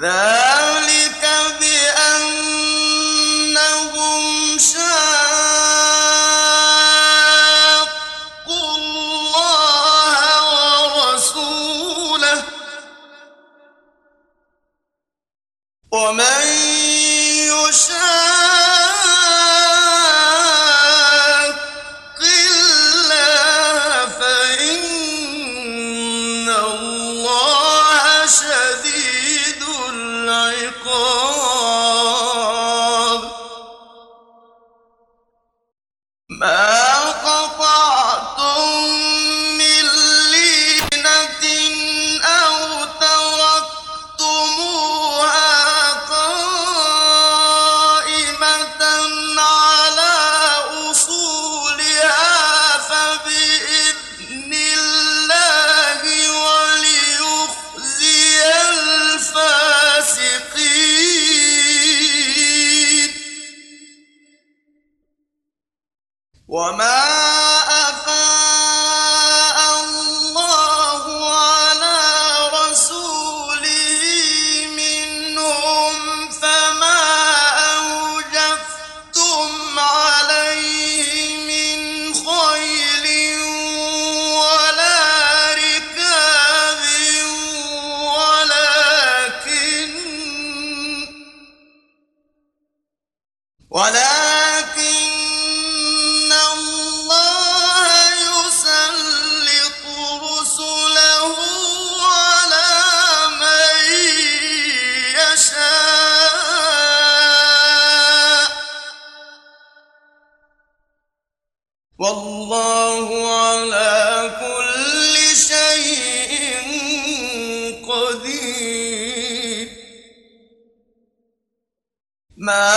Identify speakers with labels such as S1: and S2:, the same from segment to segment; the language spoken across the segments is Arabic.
S1: ذلك بأنهم شاقوا الله ورسوله ومن يشاق الله فإن الله شديد العقاب ما قطعتم من لينة أو تركتموها قائمة على أصولها فبإذن الله وليخزي الفاسقين وما أفاء الله على رسوله منهم فما أوجفتم عليه من خيل ولا ركاب ولكن الله يسلط رسله على من يشاء والله على كل شيء قدير ما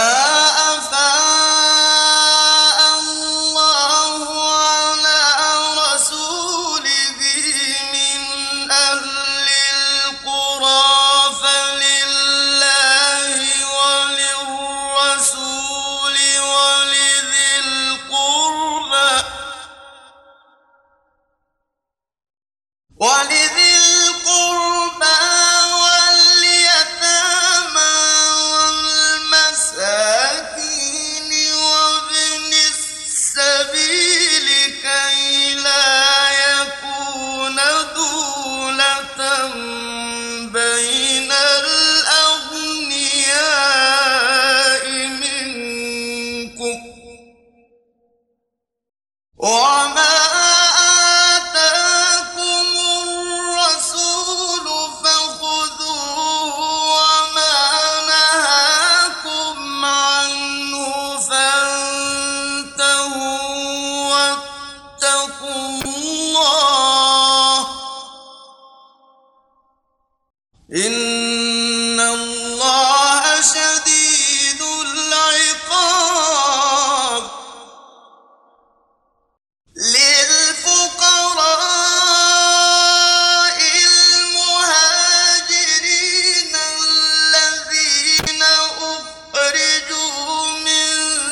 S1: أفاء الله على رسوله من أهل القرى فلله وللرسول ولذي القربى واليتامى والمساكين وابن السبيل كي لا يكون دولة بين الأغنياء منكم وما آتاكم الرسول فخذوه وما نهاكم عنه فانتهوا واتقوا الله إن الله شديد العقاب للفقراء المهاجرين الذين أخرجوا من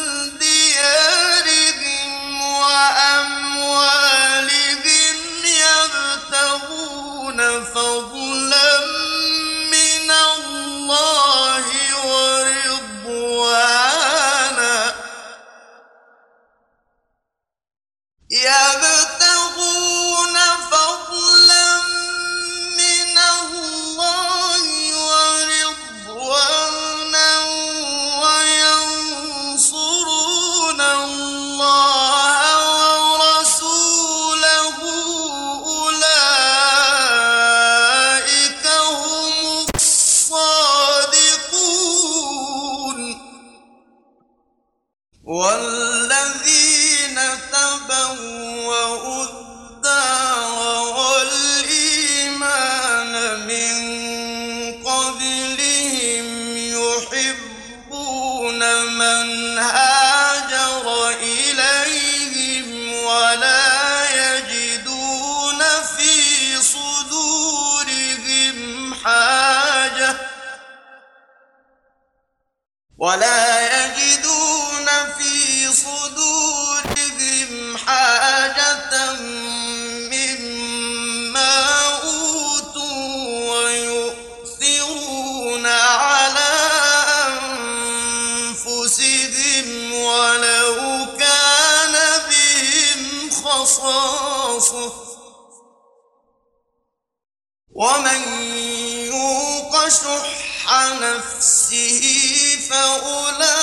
S1: ديارهم وأموالهم يبتغون فضلا من الله ورضوانا يبتغون فضلا من الله ورضوانا وينصرون الله ورسوله أولئك هم الصادقون والذين تبوأوا الدار والإيمان من قبلهم يحبون من هاجر إليهم ولا يجدون في صدورهم حاجة مما أوتوا ويؤثرون مصاصه ومن يوق شح نفسه فأولئك